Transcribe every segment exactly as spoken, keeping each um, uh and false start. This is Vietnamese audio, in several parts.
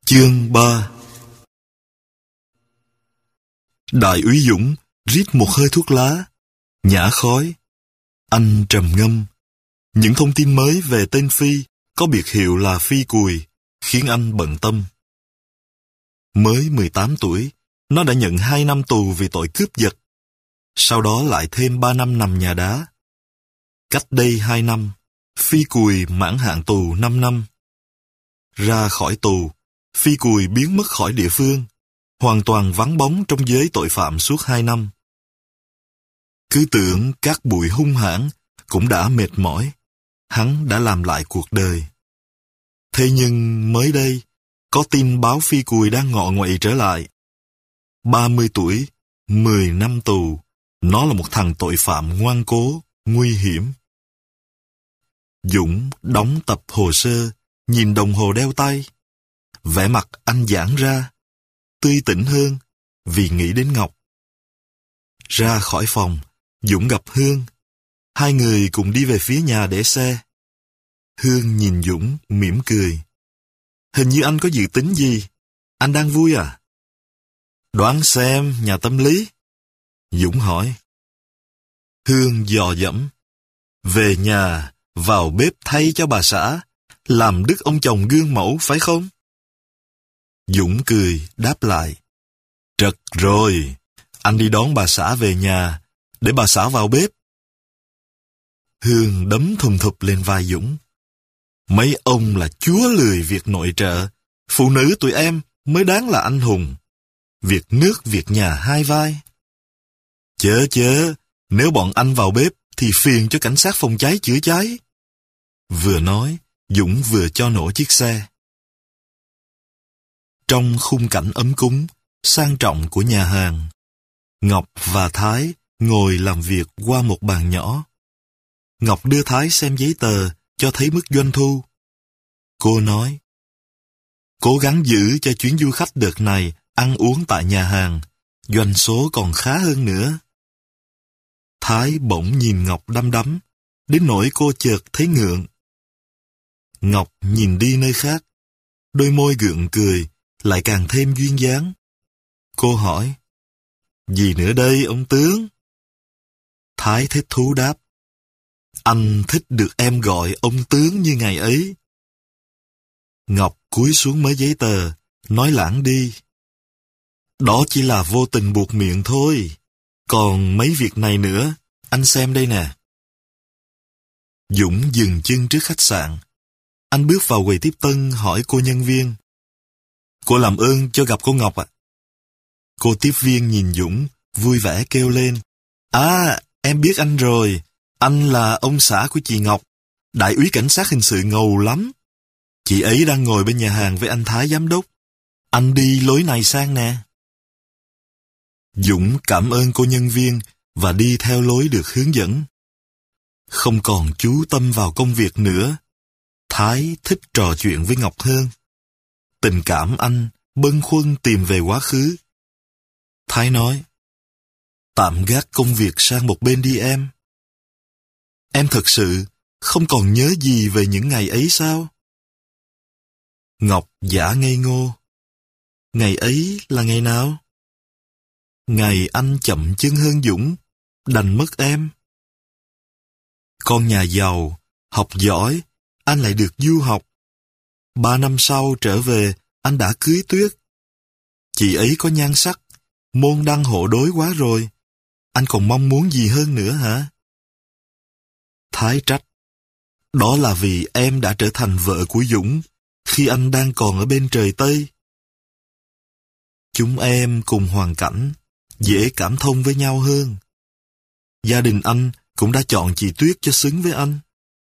Chương ba. Đại úy Dũng rít một hơi thuốc lá, nhả khói. Anh trầm ngâm. Những thông tin mới về tên Phi có biệt hiệu là Phi Cùi khiến anh bận tâm. Mới mười tám tuổi, nó đã nhận hai năm tù vì tội cướp giật. Sau đó lại thêm ba năm nằm nhà đá. Cách đây hai năm, Phi Cùi mãn hạn tù năm năm. Ra khỏi tù, Phi Cùi biến mất khỏi địa phương, hoàn toàn vắng bóng trong giới tội phạm suốt hai năm. Cứ tưởng các bụi hung hãn cũng đã mệt mỏi, hắn đã làm lại cuộc đời. Thế nhưng mới đây, có tin báo Phi Cùi đang ngọ nguậy trở lại. ba mươi tuổi, mười năm tù, nó là một thằng tội phạm ngoan cố, nguy hiểm. Dũng đóng tập hồ sơ, nhìn đồng hồ đeo tay. Vẻ mặt anh giãn ra, tươi tỉnh hơn vì nghĩ đến Ngọc. Ra khỏi phòng, Dũng gặp Hương. Hai người cùng đi về phía nhà để xe. Hương nhìn Dũng mỉm cười. Hình như anh có dự tính gì? Anh đang vui à? Đoán xem, nhà tâm lý. Dũng hỏi. Hương dò dẫm. Về nhà, vào bếp thay cho bà xã, làm đức ông chồng gương mẫu phải không? Dũng cười, đáp lại. Trật rồi, anh đi đón bà xã về nhà, để bà xã vào bếp. Hương đấm thùng thụp lên vai Dũng. Mấy ông là chúa lười việc nội trợ, phụ nữ tụi em mới đáng là anh hùng. Việc nước việc nhà hai vai. Chớ chớ, nếu bọn anh vào bếp thì phiền cho cảnh sát phòng cháy chữa cháy. Vừa nói, Dũng vừa cho nổ chiếc xe. Trong khung cảnh ấm cúng, sang trọng của nhà hàng, Ngọc và Thái ngồi làm việc qua một bàn nhỏ. Ngọc đưa Thái xem giấy tờ cho thấy mức doanh thu. Cô nói, cố gắng giữ cho chuyến du khách đợt này ăn uống tại nhà hàng, doanh số còn khá hơn nữa. Thái bỗng nhìn Ngọc đăm đắm, đến nỗi cô chợt thấy ngượng. Ngọc nhìn đi nơi khác, đôi môi gượng cười, lại càng thêm duyên dáng. Cô hỏi, gì nữa đây ông tướng? Thái thích thú đáp, anh thích được em gọi ông tướng như ngày ấy. Ngọc cúi xuống mấy giấy tờ, nói lãng đi. Đó chỉ là vô tình buột miệng thôi. Còn mấy việc này nữa, anh xem đây nè. Dũng dừng chân trước khách sạn. Anh bước vào quầy tiếp tân hỏi cô nhân viên. Cô làm ơn cho gặp cô Ngọc ạ. À? Cô tiếp viên nhìn Dũng, vui vẻ kêu lên. À, em biết anh rồi. Anh là ông xã của chị Ngọc, đại úy cảnh sát hình sự ngầu lắm. Chị ấy đang ngồi bên nhà hàng với anh Thái giám đốc. Anh đi lối này sang nè. Dũng cảm ơn cô nhân viên và đi theo lối được hướng dẫn. Không còn chú tâm vào công việc nữa, Thái thích trò chuyện với Ngọc hơn. Tình cảm anh bâng khuâng tìm về quá khứ. Thái nói, tạm gác công việc sang một bên đi em. Em thật sự không còn nhớ gì về những ngày ấy sao? Ngọc giả ngây ngô. Ngày ấy là ngày nào? Ngày anh chậm chân hơn Dũng, đành mất em. Con nhà giàu, học giỏi, anh lại được du học. Ba năm sau trở về, anh đã cưới Tuyết. Chị ấy có nhan sắc, môn đăng hộ đối quá rồi. Anh còn mong muốn gì hơn nữa hả? Thái trách. Đó là vì em đã trở thành vợ của Dũng khi anh đang còn ở bên trời Tây. Chúng em cùng hoàn cảnh, dễ cảm thông với nhau hơn. Gia đình anh cũng đã chọn chị Tuyết cho xứng với anh.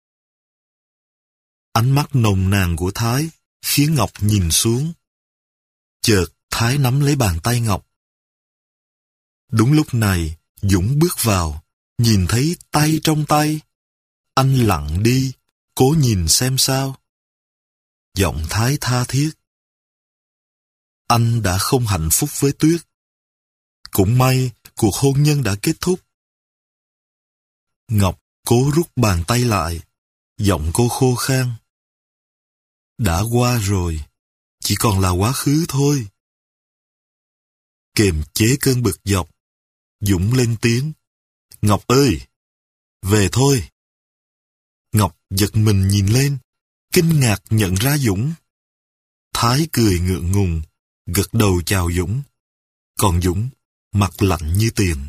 Ánh mắt nồng nàn của Thái khiến Ngọc nhìn xuống. Chợt Thái nắm lấy bàn tay Ngọc. Đúng lúc này, Dũng bước vào, nhìn thấy tay trong tay. Anh lặng đi, cố nhìn xem sao. Giọng Thái tha thiết. Anh đã không hạnh phúc với Tuyết. Cũng may cuộc hôn nhân đã kết thúc. Ngọc cố rút bàn tay lại, giọng cô khô khan. Đã qua rồi, chỉ còn là quá khứ thôi. Kiềm chế cơn bực dọc, Dũng lên tiếng. Ngọc ơi, về thôi. Ngọc giật mình nhìn lên, kinh ngạc nhận ra Dũng. Thái cười ngượng ngùng, gật đầu chào Dũng. Còn Dũng, mặt lạnh như tiền.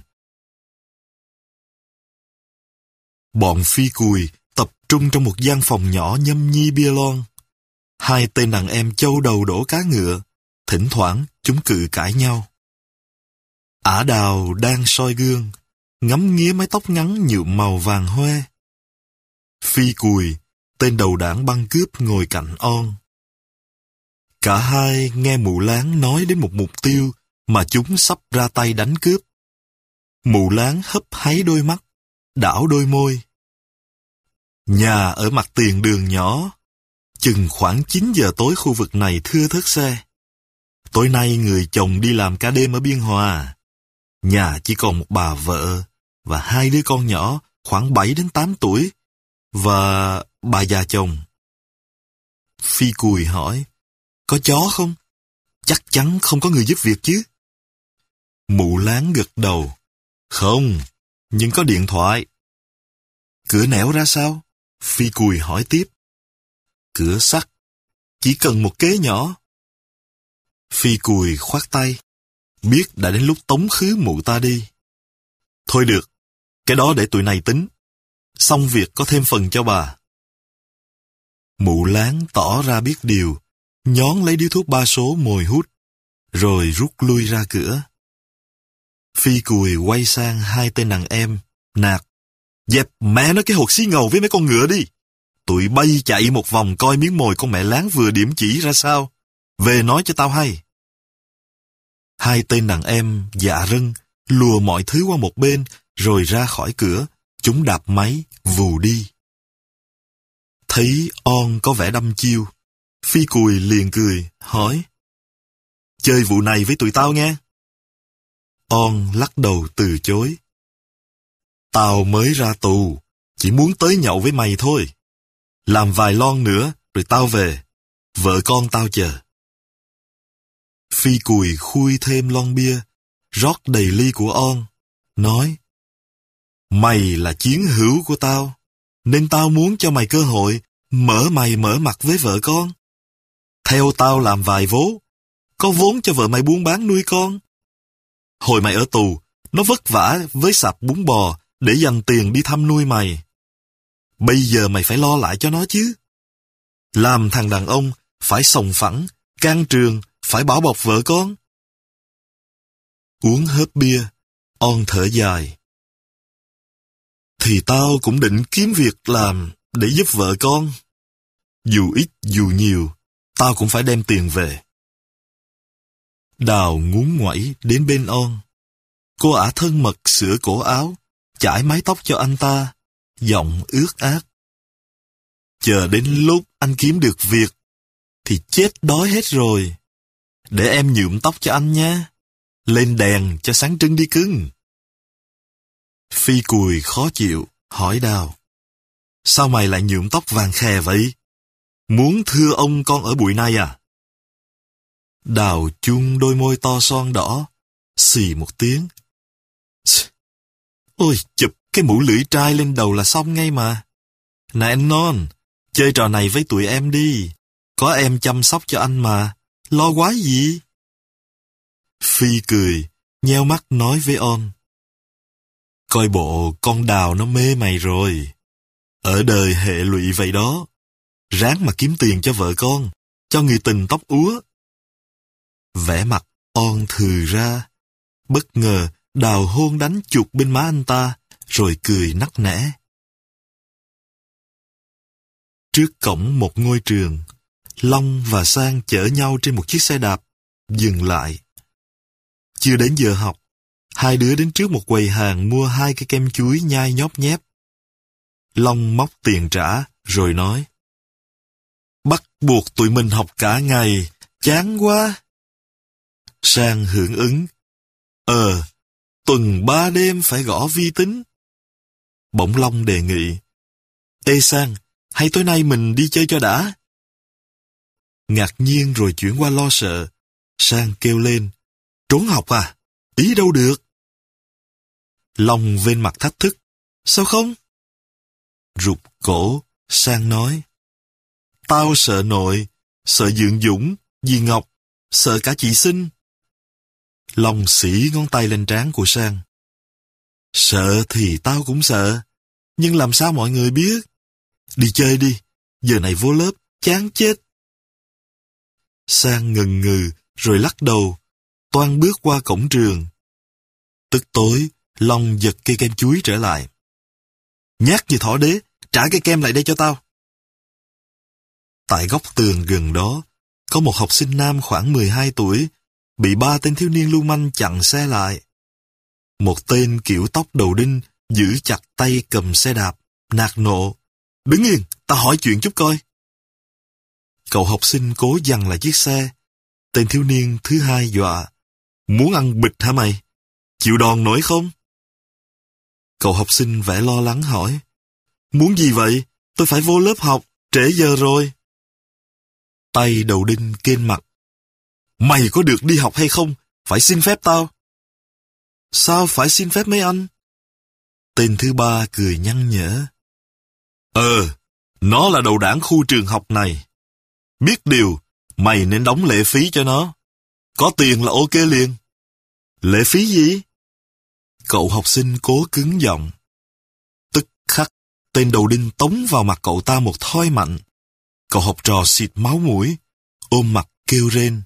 Bọn phi cùi tập trung trong một gian phòng nhỏ nhâm nhi bia lon. Hai tên đàn em châu đầu đổ cá ngựa, thỉnh thoảng chúng cự cãi nhau. Ả Đào đang soi gương, ngắm nghía mái tóc ngắn nhuộm màu vàng hoe. Phi Cùi, tên đầu đảng băng cướp ngồi cạnh On. Cả hai nghe Mụ Láng nói đến một mục tiêu mà chúng sắp ra tay đánh cướp. Mụ Láng hấp háy đôi mắt, đảo đôi môi. Nhà ở mặt tiền đường nhỏ, chừng khoảng chín giờ tối khu vực này thưa thớt xe. Tối nay người chồng đi làm cả đêm ở Biên Hòa. Nhà chỉ còn một bà vợ và hai đứa con nhỏ khoảng bảy đến tám tuổi và bà già chồng. Phi Cùi hỏi, có chó không? Chắc chắn không có người giúp việc chứ. Mụ Láng gật đầu, không, nhưng có điện thoại. Cửa nẻo ra sao? Phi Cùi hỏi tiếp. Cửa sắt, chỉ cần một kế nhỏ. Phi Cùi khoát tay, biết đã đến lúc tống khứ mụ ta đi. Thôi được, cái đó để tụi này tính. Xong việc có thêm phần cho bà. Mụ Láng tỏ ra biết điều, nhón lấy điếu thuốc ba số mồi hút, rồi rút lui ra cửa. Phi Cùi quay sang hai tên đàn em, nạt. Dẹp mẹ nó cái hột xí ngầu với mấy con ngựa đi. Tụi bay chạy một vòng coi miếng mồi con mẹ Láng vừa điểm chỉ ra sao. Về nói cho tao hay. Hai tên đàn em dạ rân, lùa mọi thứ qua một bên, rồi ra khỏi cửa, chúng đạp máy, vù đi. Thấy On có vẻ đăm chiêu, Phi Cùi liền cười, hỏi. Chơi vụ này với tụi tao nghe. On lắc đầu từ chối. Tao mới ra tù, chỉ muốn tới nhậu với mày thôi. Làm vài lon nữa, rồi tao về. Vợ con tao chờ. Phi Cùi khui thêm lon bia, rót đầy ly của On, nói. Mày là chiến hữu của tao, nên tao muốn cho mày cơ hội mở mày mở mặt với vợ con. Theo tao làm vài vố, có vốn cho vợ mày buôn bán nuôi con. Hồi mày ở tù, nó vất vả với sạp bún bò để dành tiền đi thăm nuôi mày. Bây giờ mày phải lo lại cho nó chứ. Làm thằng đàn ông phải sòng phẳng, can trường, phải bảo bọc vợ con. Uống hớp bia, On thở dài. Thì tao cũng định kiếm việc làm để giúp vợ con. Dù ít dù nhiều, tao cũng phải đem tiền về. Đào ngún ngoẩy đến bên On. Cô ả thân mật sửa cổ áo, chải mái tóc cho anh ta, giọng ướt át. Chờ đến lúc anh kiếm được việc, thì chết đói hết rồi. Để em nhuộm tóc cho anh nha. Lên đèn cho sáng trưng đi cưng. Phi Cùi khó chịu, hỏi Đào. Sao mày lại nhuộm tóc vàng khè vậy? Muốn thưa ông con ở bụi này à? Đào chung đôi môi to son đỏ, xì một tiếng. Ôi, chụp cái mũ lưỡi trai lên đầu là xong ngay mà. Này anh Non, chơi trò này với tụi em đi. Có em chăm sóc cho anh mà, lo quá gì? Phi cười, nheo mắt nói với On. Coi bộ con Đào nó mê mày rồi. Ở đời hệ lụy vậy đó. Ráng mà kiếm tiền cho vợ con, cho người tình tóc úa. Vẻ mặt On thừ ra. Bất ngờ Đào hôn đánh chuột bên má anh ta, rồi cười nắc nẻ. Trước cổng một ngôi trường, Long và Sang chở nhau trên một chiếc xe đạp, dừng lại. Chưa đến giờ học, hai đứa đến trước một quầy hàng mua hai cái kem chuối nhai nhóp nhép. Long móc tiền trả, rồi nói. Bắt buộc tụi mình học cả ngày, chán quá. Sang hưởng ứng. Ờ, tuần ba đêm phải gõ vi tính. Bỗng Long đề nghị. Ê Sang, hay tối nay mình đi chơi cho đã? Ngạc nhiên rồi chuyển qua lo sợ. Sang kêu lên, trốn học à? Ý đâu được. Long vên mặt thách thức, sao không? Rụt cổ, Sang nói, tao sợ nội, sợ Dượng Dũng, dì Ngọc, sợ cả chị Sinh. Long xỉ ngón tay lên trán của Sang. Sợ thì tao cũng sợ, nhưng làm sao mọi người biết? Đi chơi đi, giờ này vô lớp, chán chết. Sang ngần ngừ, rồi lắc đầu, toan bước qua cổng trường. Tức tối, Long giật cây kem chuối trở lại. Nhát như thỏ đế, trả cây kem lại đây cho tao. Tại góc tường gần đó, có một học sinh nam khoảng mười hai tuổi, bị ba tên thiếu niên lưu manh chặn xe lại. Một tên kiểu tóc đầu đinh, giữ chặt tay cầm xe đạp, nạt nộ. Đứng yên, tao hỏi chuyện chút coi. Cậu học sinh cố giằng lại chiếc xe. Tên thiếu niên thứ hai dọa. Muốn ăn bịch hả mày? Chịu đòn nổi không? Cậu học sinh vẻ lo lắng hỏi. Muốn gì vậy? Tôi phải vô lớp học, trễ giờ rồi. Tay đầu đinh kênh mặt. Mày có được đi học hay không? Phải xin phép tao. Sao phải xin phép mấy anh? Tên thứ ba cười nhăn nhở. Ờ, nó là đầu đảng khu trường học này. Biết điều, mày nên đóng lệ phí cho nó. Có tiền là ok liền. Lệ phí gì? Cậu học sinh cố cứng giọng. Tức khắc, tên đầu đinh tống vào mặt cậu ta một thoi mạnh. Cậu học trò xịt máu mũi, ôm mặt kêu rên.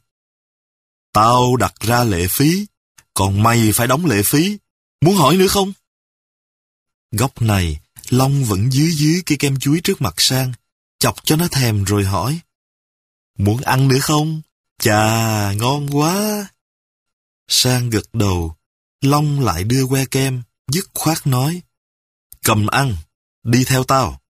Tao đặt ra lệ phí, còn mày phải đóng lệ phí. Muốn hỏi nữa không? Góc này, Long vẫn dưới dưới cây kem chuối trước mặt Sang, chọc cho nó thèm rồi hỏi. Muốn ăn nữa không? Chà, ngon quá. Sang gật đầu, Long lại đưa que kem, dứt khoát nói. Cầm ăn, đi theo tao.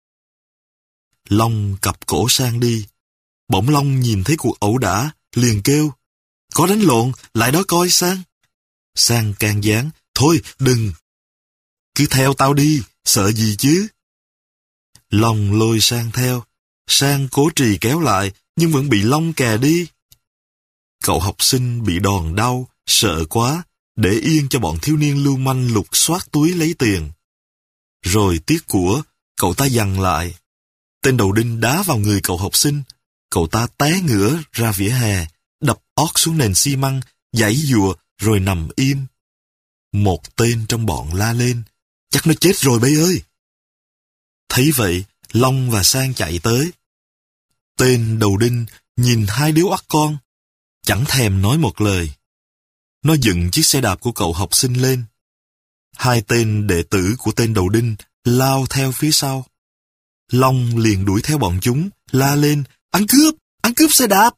Long cặp cổ Sang đi. Bỗng Long nhìn thấy cuộc ẩu đả, liền kêu. Có đánh lộn, lại đó coi Sang. Sang can gián, thôi đừng. Cứ theo tao đi, sợ gì chứ? Long lôi Sang theo. Sang cố trì kéo lại, nhưng vẫn bị Long kè đi. Cậu học sinh bị đòn đau, sợ quá, để yên cho bọn thiếu niên lưu manh lục soát túi lấy tiền. Rồi tiếc của, cậu ta giằng lại. Tên đầu đinh đá vào người cậu học sinh. Cậu ta té ngửa ra vỉa hè, đập ót xuống nền xi măng, giãy giụa rồi nằm im. Một tên trong bọn la lên. Chắc nó chết rồi bây ơi. Thấy vậy, Long và Sang chạy tới. Tên đầu đinh nhìn hai đứa oắt con, chẳng thèm nói một lời. Nó dựng chiếc xe đạp của cậu học sinh lên. Hai tên đệ tử của tên đầu đinh lao theo phía sau. Long liền đuổi theo bọn chúng, la lên, ăn cướp, ăn cướp xe đạp.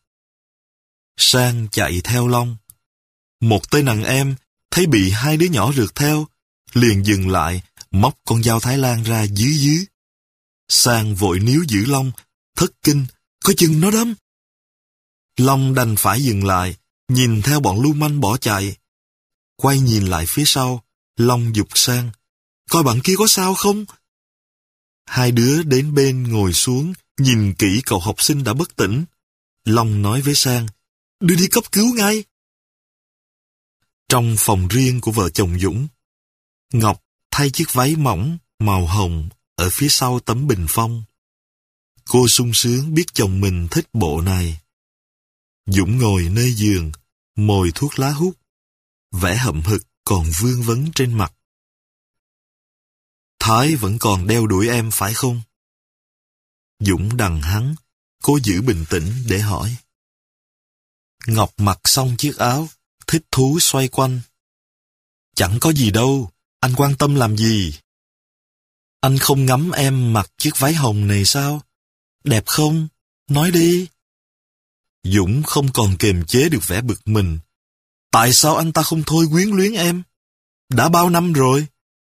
Sang chạy theo Long. Một tên đàn em thấy bị hai đứa nhỏ rượt theo, liền dừng lại, móc con dao Thái Lan ra dưới dưới. Sang vội níu giữ Long, thất kinh, có chừng nó đâm. Long đành phải dừng lại, nhìn theo bọn lưu manh bỏ chạy. Quay nhìn lại phía sau, Long giục Sang, coi bạn kia có sao không? Hai đứa đến bên ngồi xuống, nhìn kỹ cậu học sinh đã bất tỉnh. Long nói với Sang, đưa đi cấp cứu ngay. Trong phòng riêng của vợ chồng Dũng, Ngọc thay chiếc váy mỏng màu hồng ở phía sau tấm bình phong. Cô sung sướng biết chồng mình thích bộ này. Dũng ngồi nơi giường, mồi thuốc lá hút, vẻ hậm hực còn vương vấn trên mặt. Thái vẫn còn đeo đuổi em phải không? Dũng đằng hắn, cố giữ bình tĩnh để hỏi. Ngọc mặc xong chiếc áo, thích thú xoay quanh. Chẳng có gì đâu, anh quan tâm làm gì? Anh không ngắm em mặc chiếc váy hồng này sao? Đẹp không? Nói đi. Dũng không còn kiềm chế được vẻ bực mình. Tại sao anh ta không thôi quyến luyến em? Đã bao năm rồi.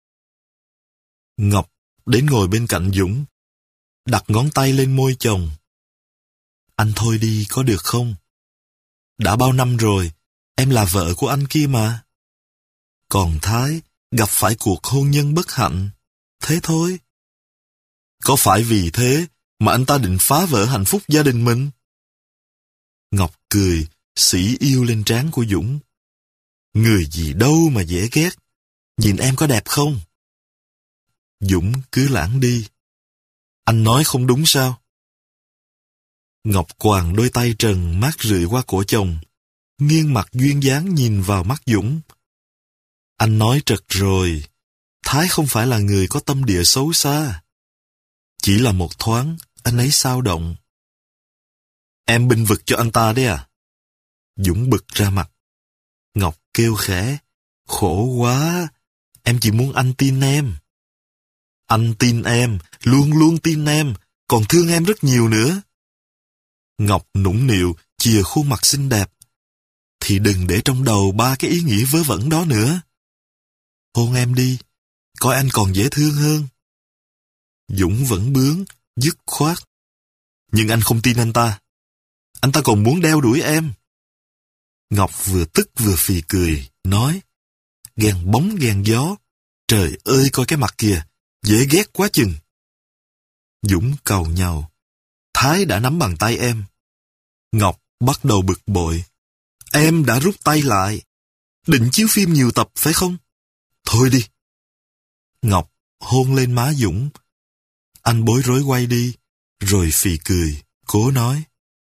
Ngọc đến ngồi bên cạnh Dũng, đặt ngón tay lên môi chồng. Anh thôi đi có được không? Đã bao năm rồi, em là vợ của anh kia mà. Còn Thái gặp phải cuộc hôn nhân bất hạnh, thế thôi. Có phải vì thế mà anh ta định phá vỡ hạnh phúc gia đình mình? Ngọc cười, sỉ yêu lên trán của Dũng. Người gì đâu mà dễ ghét. Nhìn em có đẹp không? Dũng cứ lãng đi. Anh nói không đúng sao? Ngọc quàng đôi tay trần mát rượi qua cổ chồng, nghiêng mặt duyên dáng nhìn vào mắt Dũng. Anh nói trật rồi, Thái không phải là người có tâm địa xấu xa. Chỉ là một thoáng, anh ấy xao động. Em bênh vực cho anh ta đấy à? Dũng bực ra mặt. Ngọc kêu khẽ, khổ quá, em chỉ muốn anh tin em. Anh tin em, luôn luôn tin em, còn thương em rất nhiều nữa. Ngọc nũng nịu, chìa khuôn mặt xinh đẹp. Thì đừng để trong đầu ba cái ý nghĩ vớ vẩn đó nữa. Hôn em đi, coi anh còn dễ thương hơn. Dũng vẫn bướng, dứt khoát. Nhưng anh không tin anh ta. Anh ta còn muốn đeo đuổi em. Ngọc vừa tức vừa phì cười, nói, ghen bóng ghen gió. Trời ơi, coi cái mặt kìa, dễ ghét quá chừng. Dũng cầu nhau. Thái đã nắm bàn tay em. Ngọc bắt đầu bực bội. Em đã rút tay lại. Định chiếu phim nhiều tập phải không? Thôi đi. Ngọc hôn lên má Dũng. Anh bối rối quay đi, rồi phì cười, cố nói.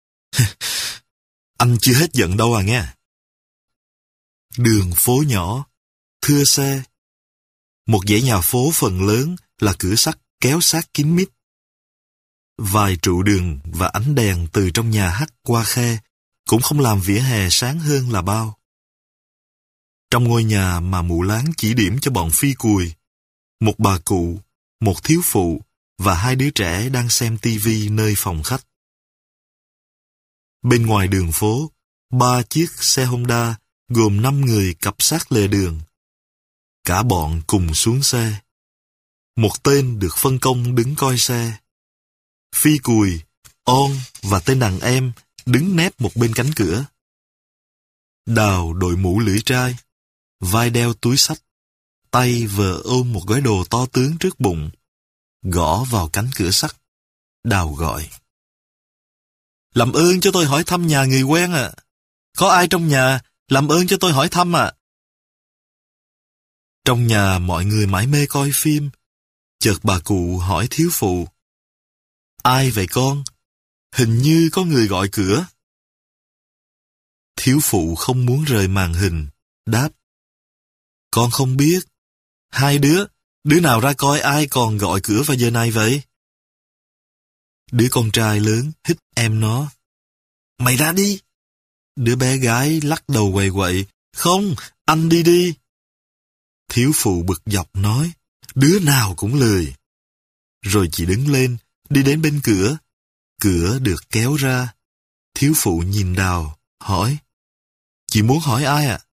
Anh chưa hết giận đâu à nghe. Đường phố nhỏ, thưa xe. Một dãy nhà phố phần lớn là cửa sắt kéo sát kín mít. Vài trụ đường và ánh đèn từ trong nhà hắt qua khe cũng không làm vỉa hè sáng hơn là bao. Trong ngôi nhà mà mụ Láng chỉ điểm cho bọn phi cùi, một bà cụ, một thiếu phụ và hai đứa trẻ đang xem tivi nơi phòng khách. Bên ngoài đường phố, ba chiếc xe Honda gồm năm người cặp sát lề đường. Cả bọn cùng xuống xe. Một tên được phân công đứng coi xe. Phi Cùi, On và tên đàn em đứng nép một bên cánh cửa. Đào đội mũ lưỡi trai, vai đeo túi xách, tay vờ ôm một gói đồ to tướng trước bụng, gõ vào cánh cửa sắt. Đào gọi. Làm ơn cho tôi hỏi thăm nhà người quen ạ. À. Có ai trong nhà, làm ơn cho tôi hỏi thăm ạ. À. Trong nhà mọi người mải mê coi phim. Chợt bà cụ hỏi thiếu phụ. Ai vậy con? Hình như có người gọi cửa. Thiếu phụ không muốn rời màn hình, đáp. Con không biết. Hai đứa, đứa nào ra coi ai còn gọi cửa vào giờ này vậy? Đứa con trai lớn hít em nó. Mày ra đi. Đứa bé gái lắc đầu quậy quậy. Không, anh đi đi. Thiếu phụ bực dọc nói. Đứa nào cũng lười. Rồi chị đứng lên, đi đến bên cửa. Cửa được kéo ra. Thiếu phụ nhìn Đào, hỏi. Chị muốn hỏi ai ạ? À?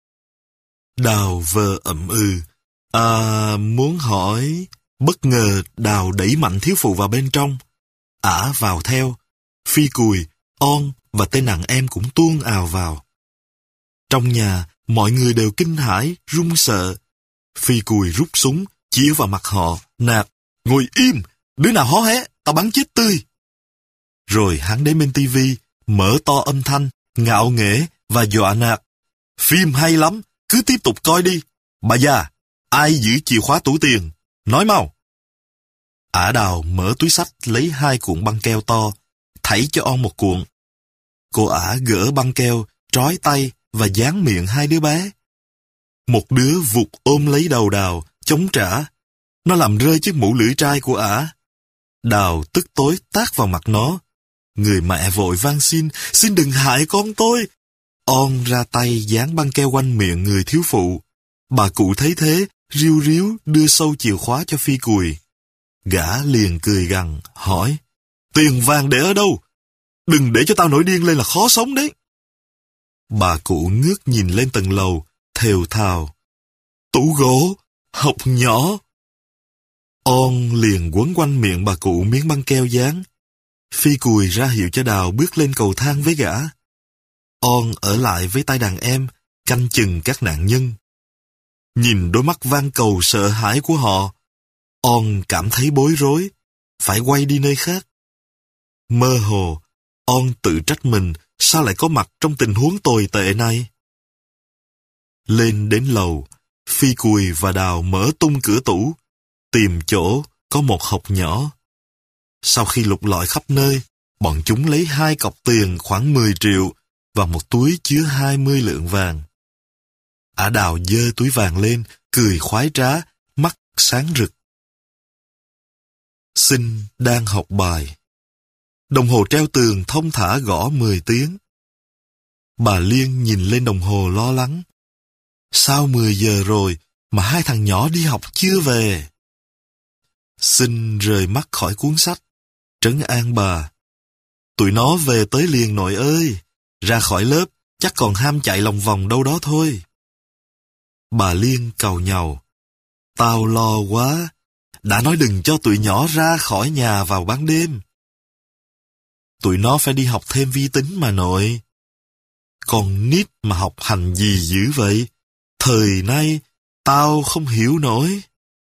Đào vờ ậm ừ. À, muốn hỏi... Bất ngờ Đào đẩy mạnh thiếu phụ vào bên trong. Ả vào theo. Phi Cùi, On và tên đàn em cũng tuôn ào vào. Trong nhà, mọi người đều kinh hãi, run sợ. Phi Cùi rút súng, chĩa vào mặt họ, nạt. Ngồi im, đứa nào hó hé, tao bắn chết tươi. Rồi hắn đến bên tivi, mở to âm thanh, ngạo nghễ và dọa nạt. Phim hay lắm, cứ tiếp tục coi đi. Bà già, ai giữ chìa khóa tủ tiền? Nói mau. Ả Đào mở túi xách lấy hai cuộn băng keo to, thảy cho On một cuộn. Cô Ả gỡ băng keo, trói tay và dán miệng hai đứa bé. Một đứa vụt ôm lấy đầu Đào, chống trả. Nó làm rơi chiếc mũ lưỡi trai của Ả. Đào tức tối tát vào mặt nó. Người mẹ vội van xin, xin đừng hại con tôi. On ra tay dán băng keo quanh miệng người thiếu phụ. Bà cụ thấy thế, riu riu đưa sâu chìa khóa cho Phi Cùi. Gã liền cười gằn, hỏi. Tiền vàng để ở đâu? Đừng để cho tao nổi điên lên là khó sống đấy. Bà cụ ngước nhìn lên tầng lầu, thều thào. Tủ gỗ, học nhỏ. On liền quấn quanh miệng bà cụ miếng băng keo dán. Phi Cùi ra hiệu cho Đào bước lên cầu thang với gã. On ở lại với tay đàn em, canh chừng các nạn nhân. Nhìn đôi mắt van cầu sợ hãi của họ, On cảm thấy bối rối, phải quay đi nơi khác. Mơ hồ, On tự trách mình sao lại có mặt trong tình huống tồi tệ này? Lên đến lầu, Phi Cùi và Đào mở tung cửa tủ, tìm chỗ có một hộc nhỏ. Sau khi lục lọi khắp nơi, bọn chúng lấy hai cọc tiền khoảng mười triệu và một túi chứa hai mươi lượng vàng. Ả Đào giơ túi vàng lên, cười khoái trá, mắt sáng rực. Sinh đang học bài. Đồng hồ treo tường thông thả gõ mười tiếng. Bà Liên nhìn lên đồng hồ lo lắng. Sao mười giờ rồi mà hai thằng nhỏ đi học chưa về? Sinh rời mắt khỏi cuốn sách, trấn an bà. Tụi nó về tới liền nội ơi, ra khỏi lớp chắc còn ham chạy lòng vòng đâu đó thôi. Bà Liên càu nhàu. Tao lo quá, đã nói đừng cho tụi nhỏ ra khỏi nhà vào ban đêm. Tụi nó phải đi học thêm vi tính mà nội. Còn nít mà học hành gì dữ vậy? Thời nay, tao không hiểu nổi.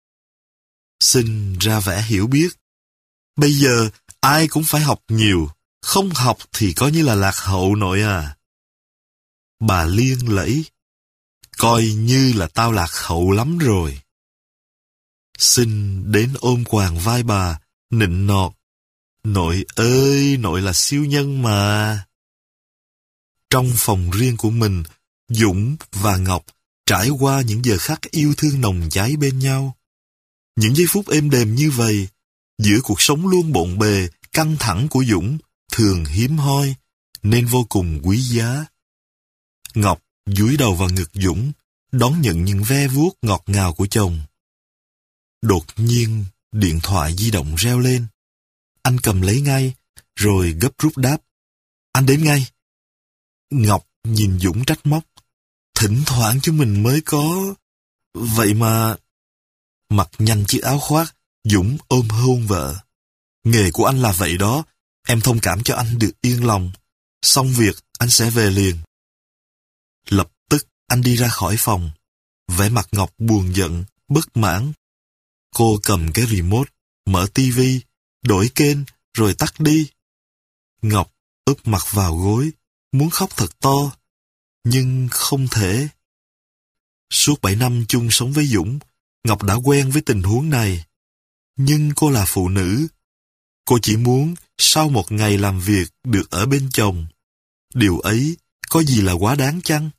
Sinh ra vẻ hiểu biết. Bây giờ, ai cũng phải học nhiều. Không học thì coi như là lạc hậu nội à. Bà Liên lẫy. Coi như là tao lạc hậu lắm rồi. Sinh đến ôm quàng vai bà, nịnh nọt. Nội ơi, nội là siêu nhân mà. Trong phòng riêng của mình, Dũng và Ngọc trải qua những giờ khắc yêu thương nồng cháy bên nhau. Những giây phút êm đềm như vậy, giữa cuộc sống luôn bộn bề, căng thẳng của Dũng, thường hiếm hoi, nên vô cùng quý giá. Ngọc dúi đầu vào ngực Dũng, đón nhận những ve vuốt ngọt ngào của chồng. Đột nhiên, điện thoại di động reo lên. Anh cầm lấy ngay, rồi gấp rút đáp. Anh đến ngay. Ngọc nhìn Dũng trách móc. Thỉnh thoảng chúng mình mới có... Vậy mà... Mặc nhanh chiếc áo khoác, Dũng ôm hôn vợ. Nghề của anh là vậy đó, em thông cảm cho anh được yên lòng. Xong việc, anh sẽ về liền. Lập tức, anh đi ra khỏi phòng. Vẻ mặt Ngọc buồn giận, bất mãn. Cô cầm cái remote, mở tivi, đổi kênh, rồi tắt đi. Ngọc úp mặt vào gối, muốn khóc thật to, nhưng không thể. Suốt bảy năm chung sống với Dũng, Ngọc đã quen với tình huống này. Nhưng cô là phụ nữ. Cô chỉ muốn sau một ngày làm việc được ở bên chồng. Điều ấy có gì là quá đáng chăng?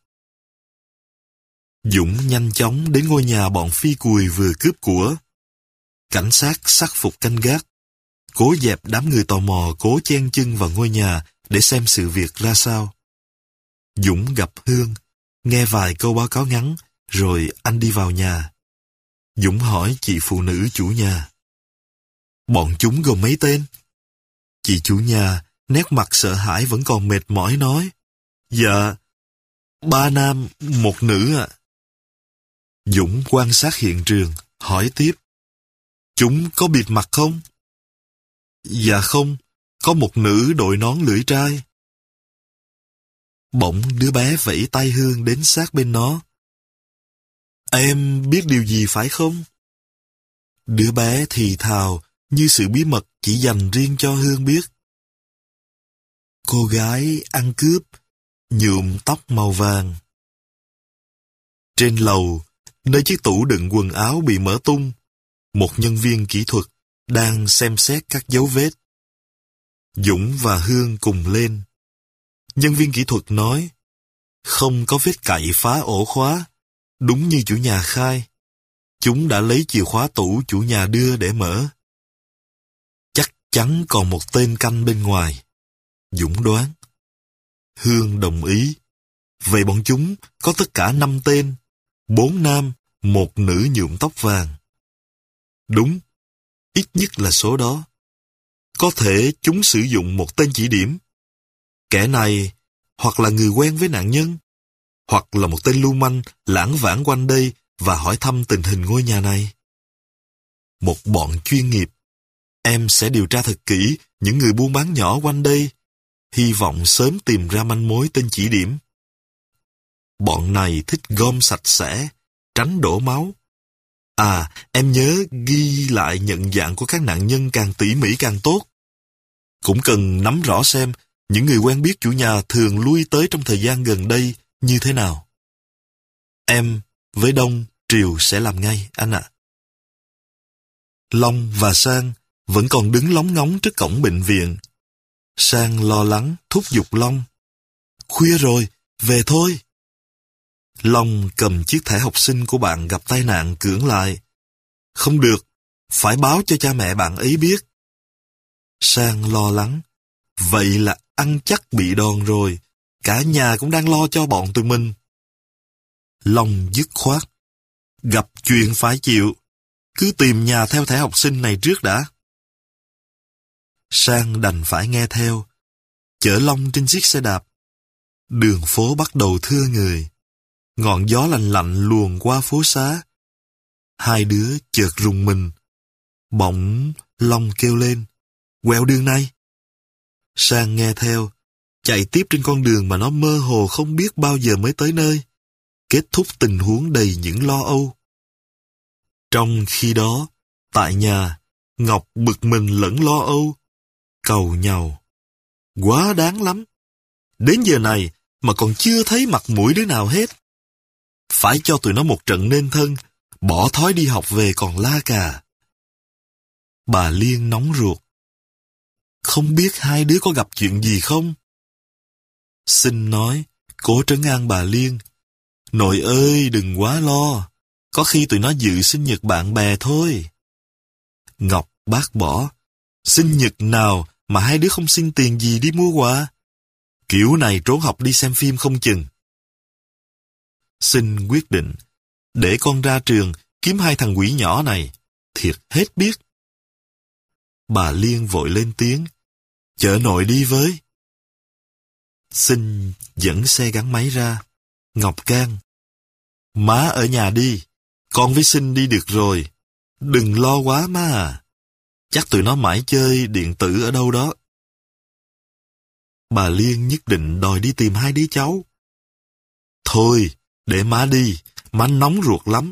Dũng nhanh chóng đến ngôi nhà bọn Phi Cùi vừa cướp của. Cảnh sát sắc phục canh gác, cố dẹp đám người tò mò cố chen chân vào ngôi nhà để xem sự việc ra sao. Dũng gặp Hương, nghe vài câu báo cáo ngắn, rồi anh đi vào nhà. Dũng hỏi chị phụ nữ chủ nhà. Bọn chúng gồm mấy tên? Chị chủ nhà, nét mặt sợ hãi vẫn còn mệt mỏi nói. Dạ, ba nam, một nữ ạ. Dũng quan sát hiện trường, hỏi tiếp. Chúng có bịt mặt không? Dạ không, có một nữ đội nón lưỡi trai. Bỗng đứa bé vẫy tay Hương đến sát bên nó. Em biết điều gì phải không? Đứa bé thì thào như sự bí mật chỉ dành riêng cho Hương biết. Cô gái ăn cướp, nhuộm tóc màu vàng. Trên lầu, nơi chiếc tủ đựng quần áo bị mở tung, một nhân viên kỹ thuật đang xem xét các dấu vết. Dũng và Hương cùng lên. Nhân viên kỹ thuật nói, không có vết cậy phá ổ khóa, đúng như chủ nhà khai. Chúng đã lấy chìa khóa tủ chủ nhà đưa để mở. Chắc chắn còn một tên canh bên ngoài. Dũng đoán. Hương đồng ý. Vậy bọn chúng có tất cả năm tên, bốn nam, một nữ nhuộm tóc vàng. Đúng, ít nhất là số đó. Có thể chúng sử dụng một tên chỉ điểm. Kẻ này hoặc là người quen với nạn nhân, hoặc là một tên lưu manh lãng vãng quanh đây và hỏi thăm tình hình ngôi nhà này. Một bọn chuyên nghiệp. Em sẽ điều tra thật kỹ những người buôn bán nhỏ quanh đây, hy vọng sớm tìm ra manh mối tên chỉ điểm. Bọn này thích gom sạch sẽ, tránh đổ máu. À, em nhớ ghi lại nhận dạng của các nạn nhân càng tỉ mỉ càng tốt. Cũng cần nắm rõ xem những người quen biết chủ nhà thường lui tới trong thời gian gần đây như thế nào? Em với Đông, Triều sẽ làm ngay, anh ạ. Long và Sang vẫn còn đứng lóng ngóng trước cổng bệnh viện. Sang lo lắng thúc giục Long. Khuya rồi, về thôi. Long cầm chiếc thẻ học sinh của bạn gặp tai nạn cưỡng lại. Không được, phải báo cho cha mẹ bạn ấy biết. Sang lo lắng. Vậy là ăn chắc bị đòn rồi, cả nhà cũng đang lo cho bọn tụi mình. Long dứt khoát. Gặp chuyện phải chịu, cứ tìm nhà theo thẻ học sinh này trước đã. Sang đành phải nghe theo, chở Long trên chiếc xe đạp. Đường phố bắt đầu thưa người. Ngọn gió lạnh lạnh luồn qua phố xá. Hai đứa chợt rùng mình. Bỗng Long kêu lên. Quẹo đường này. Sang nghe theo, chạy tiếp trên con đường mà nó mơ hồ không biết bao giờ mới tới nơi. Kết thúc tình huống đầy những lo âu. Trong khi đó, tại nhà, Ngọc bực mình lẫn lo âu, cầu nhau. Quá đáng lắm. Đến giờ này mà còn chưa thấy mặt mũi đứa nào hết. Phải cho tụi nó một trận nên thân, bỏ thói đi học về còn la cà. Bà Liên nóng ruột. Không biết hai đứa có gặp chuyện gì không? Xin nói, cố trấn an bà Liên. Nội ơi, đừng quá lo. Có khi tụi nó dự sinh nhật bạn bè thôi. Ngọc bác bỏ. Sinh nhật nào mà hai đứa không xin tiền gì đi mua quà? Kiểu này trốn học đi xem phim không chừng. Xin quyết định, để con ra trường kiếm hai thằng quỷ nhỏ này, thiệt hết biết. Bà Liên vội lên tiếng, chở nội đi với. Xin dẫn xe gắn máy ra. Ngọc can, má ở nhà đi, con với Sinh đi được rồi. Đừng lo quá má à. Chắc tụi nó mãi chơi điện tử ở đâu đó. Bà Liên nhất định đòi đi tìm hai đứa cháu. Thôi, để má đi, má nóng ruột lắm.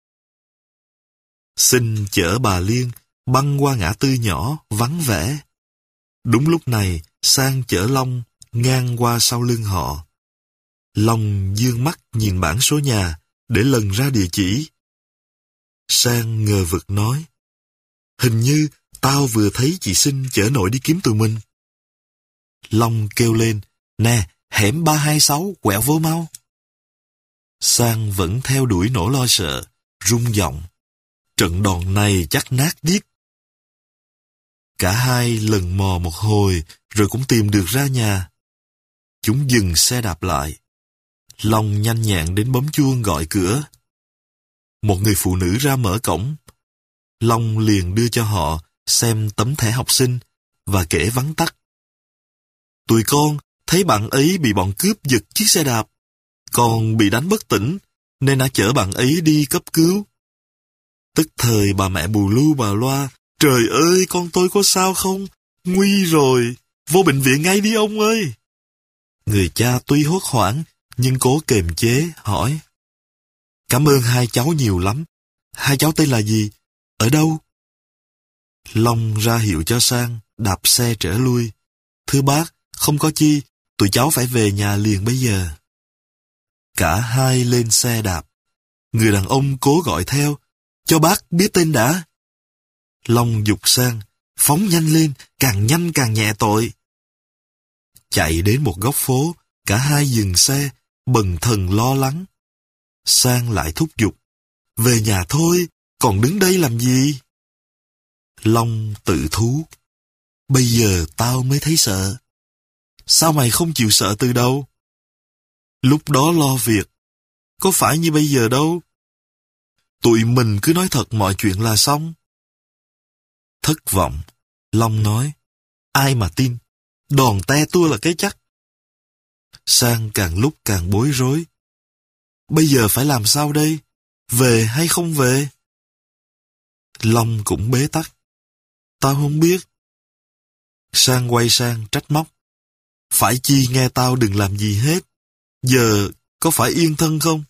Xin chở bà Liên băng qua ngã tư nhỏ, vắng vẻ. Đúng lúc này, Sang chở Long ngang qua sau lưng họ. Long dương mắt nhìn bảng số nhà để lần ra địa chỉ. Sang ngờ vực nói, hình như tao vừa thấy chị Sinh chở nội đi kiếm tụi mình. Long kêu lên, nè, hẻm ba hai sáu, quẹo vô mau. Sang vẫn theo đuổi nỗi lo sợ, rung giọng. Trận đòn này chắc nát điếc. Cả hai lần mò một hồi rồi cũng tìm được ra nhà. Chúng dừng xe đạp lại. Long nhanh nhẹn đến bấm chuông gọi cửa. Một người phụ nữ ra mở cổng. Long liền đưa cho họ xem tấm thẻ học sinh và kể vắn tắt. Tụi con thấy bạn ấy bị bọn cướp giật chiếc xe đạp. Còn bị đánh bất tỉnh nên đã chở bạn ấy đi cấp cứu. Tức thời bà mẹ bù lu bà loa. Trời ơi, con tôi có sao không? Nguy rồi, vô bệnh viện ngay đi ông ơi. Người cha tuy hốt hoảng, nhưng cố kềm chế, hỏi. Cảm ơn hai cháu nhiều lắm. Hai cháu tên là gì? Ở đâu? Long ra hiệu cho Sang, đạp xe trở lui. Thưa bác, không có chi, tụi cháu phải về nhà liền bây giờ. Cả hai lên xe đạp. Người đàn ông cố gọi theo. Cho bác biết tên đã. Long giục Sang, phóng nhanh lên, càng nhanh càng nhẹ tội. Chạy đến một góc phố, cả hai dừng xe, bần thần lo lắng. Sang lại thúc giục, về nhà thôi, còn đứng đây làm gì? Long tự thú, bây giờ tao mới thấy sợ. Sao mày không chịu sợ từ đâu? Lúc đó lo việc, có phải như bây giờ đâu. Tụi mình cứ nói thật mọi chuyện là xong. Thất vọng, Long nói, ai mà tin, đòn te tua là cái chắc. Sang càng lúc càng bối rối. Bây giờ phải làm sao đây? Về hay không về? Long cũng bế tắc. Tao không biết. Sang quay sang trách móc. Phải chi nghe tao đừng làm gì hết. Giờ có phải yên thân không?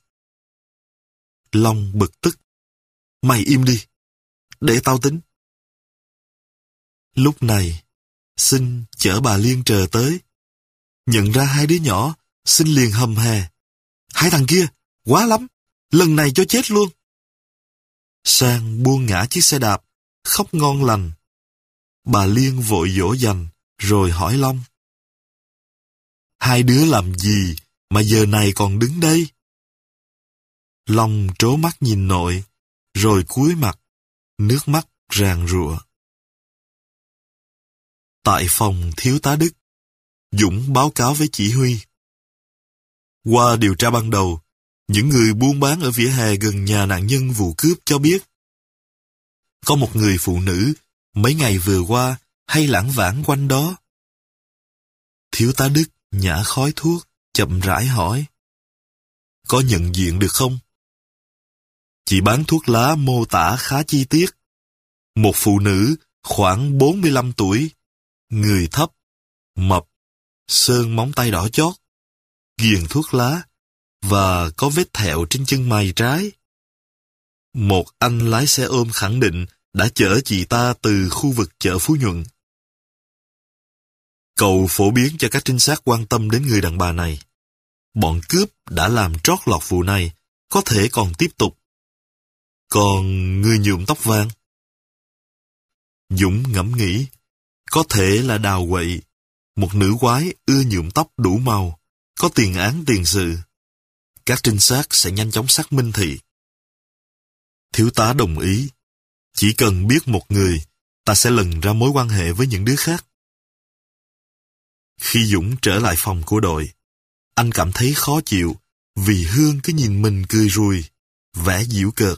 Long bực tức. Mày im đi. Để tao tính. Lúc này, Sinh chở bà Liên chờ tới. Nhận ra hai đứa nhỏ, Sinh liền hầm hè. Hai thằng kia, quá lắm, lần này cho chết luôn. Sang buông ngã chiếc xe đạp, khóc ngon lành. Bà Liên vội dỗ dành, rồi hỏi Long. Hai đứa làm gì mà giờ này còn đứng đây? Long trố mắt nhìn nội, rồi cúi mặt, nước mắt ràn rụa. Tại phòng thiếu tá Đức, Dũng báo cáo với chỉ huy. Qua điều tra ban đầu, những người buôn bán ở vỉa hè gần nhà nạn nhân vụ cướp cho biết có một người phụ nữ mấy ngày vừa qua hay lãng vãng quanh đó. Thiếu tá Đức nhả khói thuốc, chậm rãi hỏi. Có nhận diện được không? Chị bán thuốc lá mô tả khá chi tiết. Một phụ nữ khoảng bốn mươi lăm tuổi, người thấp, mập, sơn móng tay đỏ chót, ghiền thuốc lá và có vết thẹo trên chân mày trái. Một anh lái xe ôm khẳng định đã chở chị ta từ khu vực chợ Phú Nhuận. Cậu phổ biến cho các trinh sát quan tâm đến người đàn bà này. Bọn cướp đã làm trót lọt vụ này, có thể còn tiếp tục. Còn người nhuộm tóc vàng? Dũng ngẫm nghĩ, có thể là Đào Quậy, một nữ quái ưa nhuộm tóc đủ màu, có tiền án tiền sự. Các trinh sát sẽ nhanh chóng xác minh thị. Thiếu tá đồng ý. Chỉ cần biết một người, ta sẽ lần ra mối quan hệ với những đứa khác. Khi Dũng trở lại phòng của đội, anh cảm thấy khó chịu vì Hương cứ nhìn mình cười rùi, vẻ giễu cợt.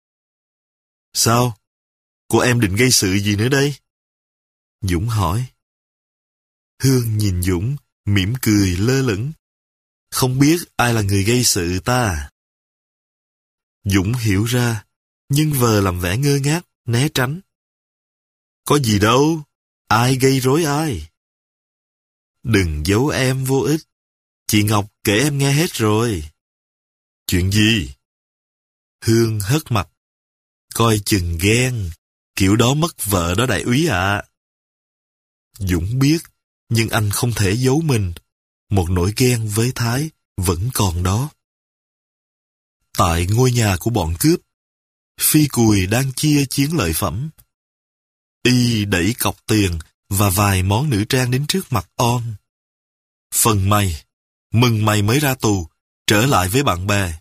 Sao? Cô em định gây sự gì nữa đây? Dũng hỏi. Hương nhìn Dũng, mỉm cười lơ lửng. Không biết ai là người gây sự ta. Dũng hiểu ra, nhưng vờ làm vẻ ngơ ngác, né tránh. Có gì đâu, ai gây rối ai? Đừng giấu em vô ích. Chị Ngọc kể em nghe hết rồi. Chuyện gì? Hương hất mặt. Coi chừng ghen, kiểu đó mất vợ đó đại úy ạ. À. Dũng biết, nhưng anh không thể giấu mình. Một nỗi ghen với Thái vẫn còn đó. Tại ngôi nhà của bọn cướp, Phi Cùi đang chia chiến lợi phẩm. Y đẩy cọc tiền và vài món nữ trang đến trước mặt On. Phần mày, mừng mày mới ra tù, trở lại với bạn bè.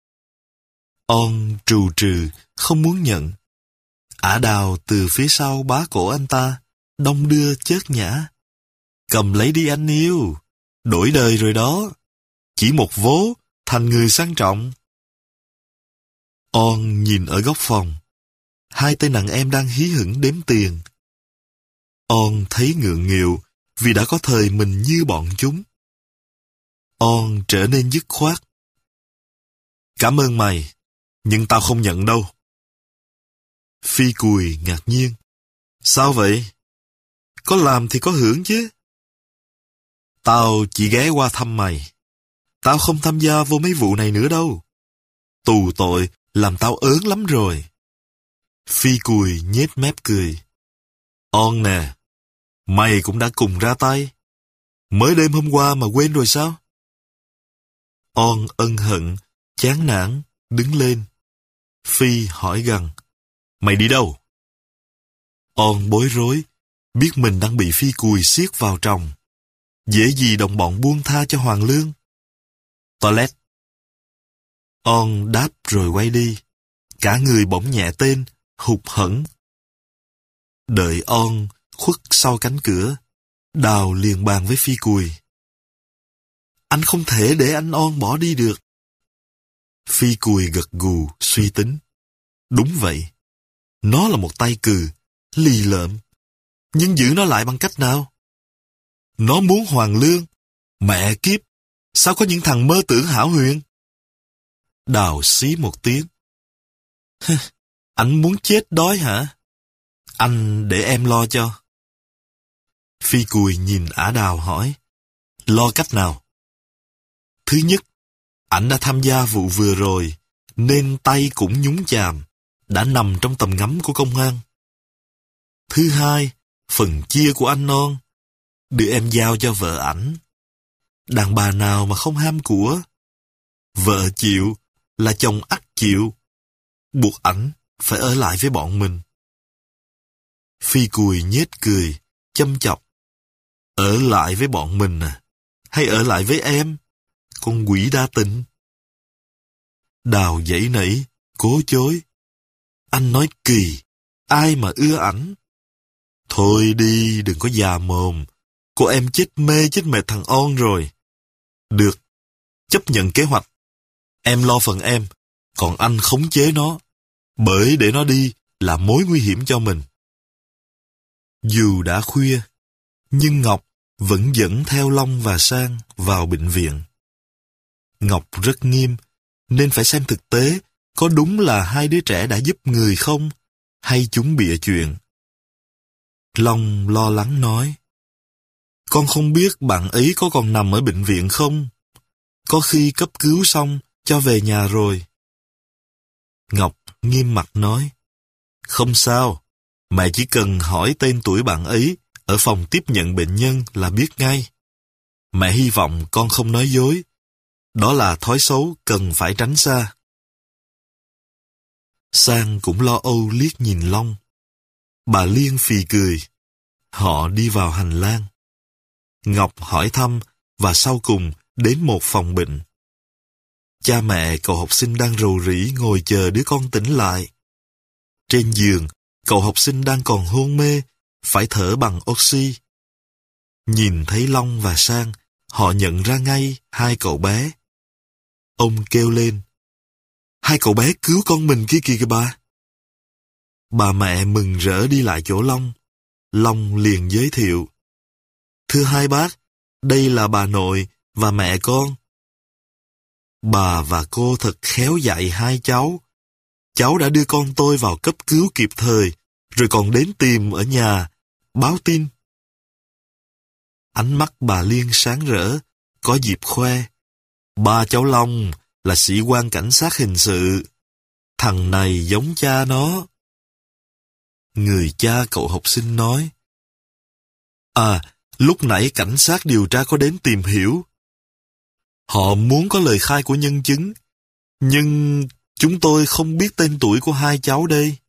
On trù trừ, không muốn nhận. Ả Đào từ phía sau bá cổ anh ta, đong đưa chớt nhã. Cầm lấy đi anh yêu, đổi đời rồi đó. Chỉ một vố, thành người sang trọng. On nhìn ở góc phòng. Hai tên đàn em đang hí hửng đếm tiền. On thấy ngượng nghịu vì đã có thời mình như bọn chúng. On trở nên dứt khoát. Cảm ơn mày, nhưng tao không nhận đâu. Phi Cùi ngạc nhiên. Sao vậy? Có làm thì có hưởng chứ. Tao chỉ ghé qua thăm mày. Tao không tham gia vô mấy vụ này nữa đâu. Tù tội làm tao ớn lắm rồi. Phi Cùi nhếch mép cười. On nè, mày cũng đã cùng ra tay. Mới đêm hôm qua mà quên rồi sao? On ân hận, chán nản, đứng lên. Phi hỏi gằn. Mày đi đâu? On bối rối, biết mình đang bị Phi Cùi siết vào tròng. Dễ gì đồng bọn buông tha cho Hoàng Lương. Toilet. On đáp rồi quay đi. Cả người bỗng nhẹ tên, hụt hẫng. Đợi On khuất sau cánh cửa, Đào liền bàn với Phi Cùi. Anh không thể để anh On bỏ đi được. Phi Cùi gật gù, suy tính. Đúng vậy. Nó là một tay cừ, lì lợm. Nhưng giữ nó lại bằng cách nào? Nó muốn Hoàng Lương. Mẹ kiếp, sao có những thằng mơ tưởng hão huyền? Đào xí một tiếng. Anh muốn chết đói hả? Anh để em lo cho. Phi Cùi nhìn Ả Đào hỏi. Lo cách nào? Thứ nhất, ảnh đã tham gia vụ vừa rồi, nên tay cũng nhúng chàm, đã nằm trong tầm ngắm của công an. Thứ hai, phần chia của anh Non, đưa em giao cho vợ ảnh. Đàn bà nào mà không ham của? Vợ chịu là chồng ắt chịu. Buộc ảnh phải ở lại với bọn mình. Phi Cùi nhếch cười, châm chọc. Ở lại với bọn mình à? Hay ở lại với em? Con quỷ đa tình. Đào giãy nảy, cố chối. Anh nói kỳ, ai mà ưa ảnh? Thôi đi, đừng có già mồm. Cô em chết mê chết mệt thằng On rồi. Được, chấp nhận kế hoạch. Em lo phần em, còn anh khống chế nó. Bởi để nó đi là mối nguy hiểm cho mình. Dù đã khuya, nhưng Ngọc vẫn dẫn theo Long và Sang vào bệnh viện. Ngọc rất nghiêm, nên phải xem thực tế có đúng là hai đứa trẻ đã giúp người không, hay chúng bịa chuyện. Long lo lắng nói, con không biết bạn ấy có còn nằm ở bệnh viện không? Có khi cấp cứu xong, cho về nhà rồi. Ngọc nghiêm mặt nói, không sao, mẹ chỉ cần hỏi tên tuổi bạn ấy ở phòng tiếp nhận bệnh nhân là biết ngay. Mẹ hy vọng con không nói dối. Đó là thói xấu cần phải tránh xa. Sang cũng lo âu liếc nhìn Long. Bà Liên phì cười. Họ đi vào hành lang. Ngọc hỏi thăm và sau cùng đến một phòng bệnh. Cha mẹ cậu học sinh đang rầu rĩ ngồi chờ đứa con tỉnh lại. Trên giường, cậu học sinh đang còn hôn mê, phải thở bằng oxy. Nhìn thấy Long và Sang, họ nhận ra ngay hai cậu bé. Ông kêu lên, hai cậu bé cứu con mình kia kìa kìa bà. Bà mẹ mừng rỡ đi lại chỗ Long. Long liền giới thiệu, thưa hai bác, đây là bà nội và mẹ con. Bà và cô thật khéo dạy hai cháu. Cháu đã đưa con tôi vào cấp cứu kịp thời, rồi còn đến tìm ở nhà, báo tin. Ánh mắt bà Liên sáng rỡ, có dịp khoe. Ba cháu Long là sĩ quan cảnh sát hình sự. Thằng này giống cha nó. Người cha cậu học sinh nói, à, lúc nãy cảnh sát điều tra có đến tìm hiểu. Họ muốn có lời khai của nhân chứng, nhưng chúng tôi không biết tên tuổi của hai cháu đây.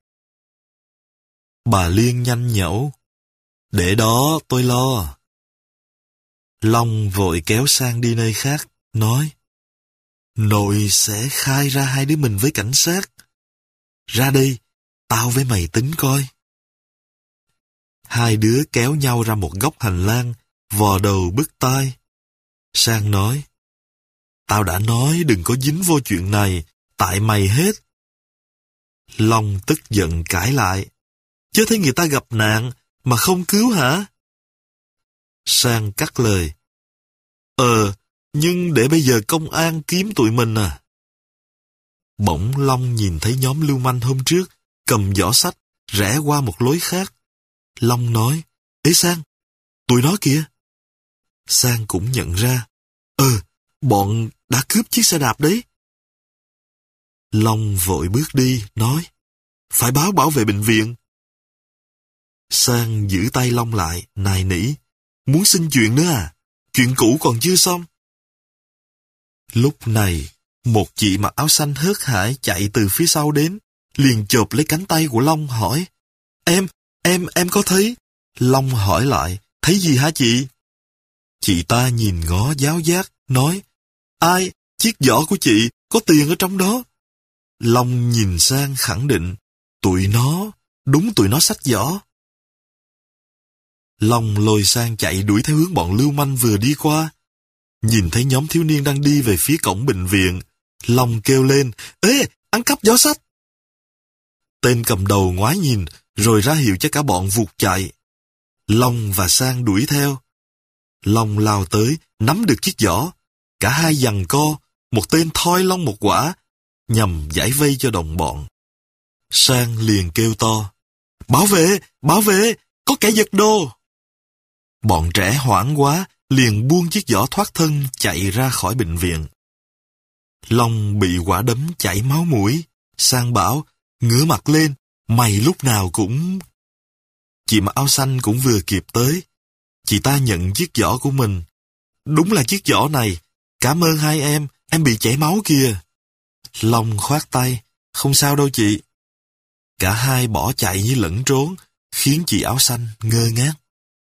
Bà Liên nhanh nhẩu, để đó tôi lo. Long vội kéo Sang đi nơi khác, nói, nội sẽ khai ra hai đứa mình với cảnh sát. Ra đây, tao với mày tính coi. Hai đứa kéo nhau ra một góc hành lang, vò đầu bứt tai. Sang nói, tao đã nói đừng có dính vô chuyện này, tại mày hết. Long tức giận cãi lại, chứ thấy người ta gặp nạn mà không cứu hả? Sang cắt lời, Ờ, nhưng để bây giờ công an kiếm tụi mình à. Bỗng Long nhìn thấy nhóm lưu manh hôm trước, cầm giỏ sách, rẽ qua một lối khác. Long nói, ê Sang, tụi nó kìa. Sang cũng nhận ra, ờ, bọn đã cướp chiếc xe đạp đấy. Long vội bước đi, nói, phải báo bảo vệ bệnh viện. Sang giữ tay Long lại, nài nỉ, muốn xin chuyện nữa à? Chuyện cũ còn chưa xong. Lúc này, một chị mặc áo xanh hớt hải chạy từ phía sau đến, liền chộp lấy cánh tay của Long hỏi, Em, em, em có thấy? Long hỏi lại, thấy gì hả chị? Chị ta nhìn ngó giáo giác, nói, ai, chiếc giỏ của chị, có tiền ở trong đó. Long nhìn Sang khẳng định, tụi nó, đúng tụi nó xách giỏ. Long lôi Sang chạy đuổi theo hướng bọn lưu manh vừa đi qua. Nhìn thấy nhóm thiếu niên đang đi về phía cổng bệnh viện, Long kêu lên, ê, ăn cắp giỏ sách. Tên cầm đầu ngoái nhìn, rồi ra hiệu cho cả bọn vụt chạy. Long và Sang đuổi theo. Long lao tới, nắm được chiếc giỏ. Cả hai giằng co, một tên thoi Long một quả, nhằm giải vây cho đồng bọn. Sang liền kêu to, bảo vệ, bảo vệ, có kẻ giật đồ. Bọn trẻ hoảng quá, liền buông chiếc giỏ thoát thân chạy ra khỏi bệnh viện. Long bị quả đấm chảy máu mũi. Sang bảo, ngửa mặt lên, mày lúc nào cũng... Chị mặc áo xanh cũng vừa kịp tới. Chị ta nhận chiếc giỏ của mình. đúng là chiếc giỏ này. Cảm ơn hai em, em bị chảy máu kìa. Long khoát tay, không sao đâu chị. Cả hai bỏ chạy như lẫn trốn, khiến chị áo xanh ngơ ngác.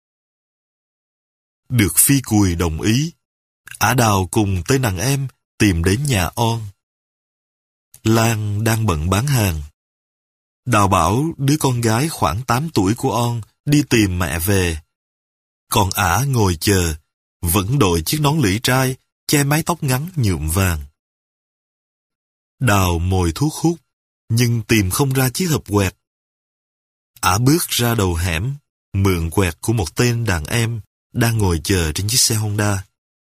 Được Phi Cùi đồng ý, Ả Đào cùng tới nàng em tìm đến nhà On. Lan đang bận bán hàng. Đào bảo đứa con gái khoảng tám tuổi của On đi tìm mẹ về. Còn Ả ngồi chờ, vẫn đội chiếc nón lưỡi trai, che mái tóc ngắn nhuộm vàng. Đào mồi thuốc hút, nhưng tìm không ra chiếc hộp quẹt. Ả bước ra đầu hẻm, mượn quẹt của một tên đàn em đang ngồi chờ trên chiếc xe Honda.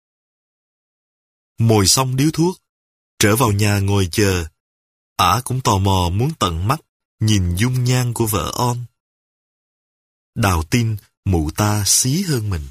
Mồi xong điếu thuốc, trở vào nhà ngồi chờ. Ả cũng tò mò muốn tận mắt nhìn dung nhan của vợ On. Đào tin mụ ta xí hơn mình.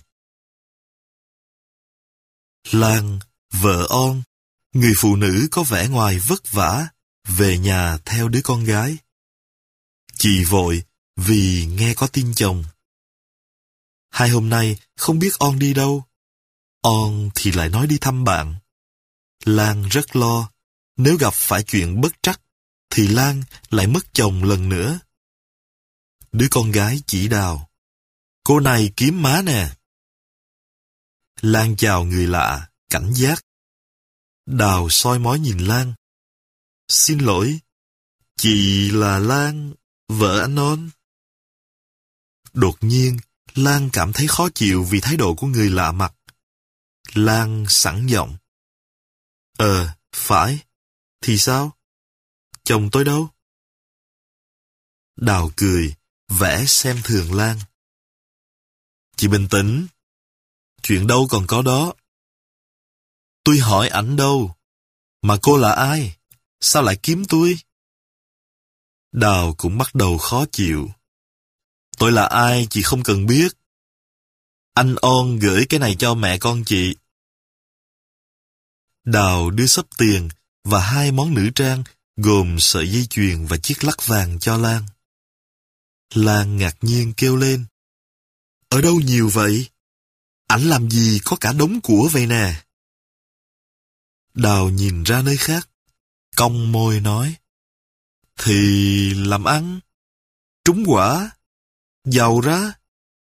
Lan, vợ On, người phụ nữ có vẻ ngoài vất vả, về nhà theo đứa con gái. Chị vội vì nghe có tin chồng. Hai hôm nay không biết On đi đâu. On thì lại nói đi thăm bạn. Lan rất lo, nếu gặp phải chuyện bất trắc, thì Lan lại mất chồng lần nữa. Đứa con gái chỉ Đào, cô này kiếm má nè. Lan chào người lạ, cảnh giác. Đào soi mói nhìn Lan. Xin lỗi, chị là Lan, vợ anh On. Đột nhiên, Lan cảm thấy khó chịu vì thái độ của người lạ mặt. Lan sẵn giọng. Ờ, phải. Thì sao? Chồng tôi đâu? Đào cười, vẽ xem thường Lan. Chị bình tĩnh. Chuyện đâu còn có đó. Tôi hỏi ảnh đâu? Mà cô là ai? Sao lại kiếm tôi? Đào cũng bắt đầu khó chịu. Tôi là ai chị không cần biết. Anh On gửi cái này cho mẹ con chị. Đào đưa xấp tiền và hai món nữ trang gồm sợi dây chuyền và chiếc lắc vàng cho Lan. Lan ngạc nhiên kêu lên. Ở đâu nhiều vậy? Ảnh làm gì có cả đống của vậy nè? Đào nhìn ra nơi khác, cong môi nói. Thì làm ăn, trúng quả, giàu ra.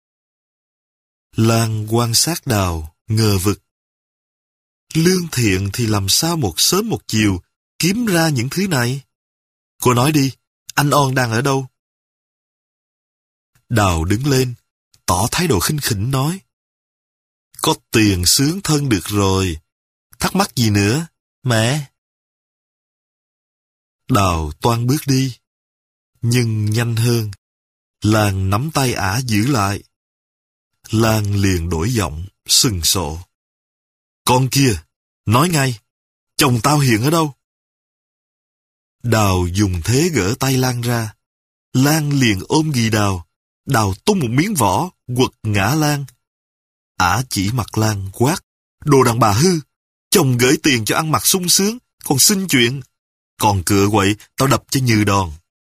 Lan quan sát Đào, ngờ vực. Lương thiện thì làm sao một sớm một chiều kiếm ra những thứ này? Cô nói đi, anh On đang ở đâu? Đào đứng lên, tỏ thái độ khinh khỉnh nói. Có tiền sướng thân được rồi, thắc mắc gì nữa, mẹ? Đào toan bước đi, nhưng nhanh hơn. Lan nắm tay Ả giữ lại. Lan liền đổi giọng, sừng sộ. Con kia, nói ngay, chồng tao hiện ở đâu? Đào dùng thế gỡ tay Lan ra. Lan liền ôm ghì Đào. Đào tung một miếng vỏ, quật ngã Lan. Ả chỉ mặt Lan quát. Đồ đàn bà hư, chồng gửi tiền cho ăn mặc sung sướng, còn xin chuyện. Còn cựa quậy, tao đập cho như đòn.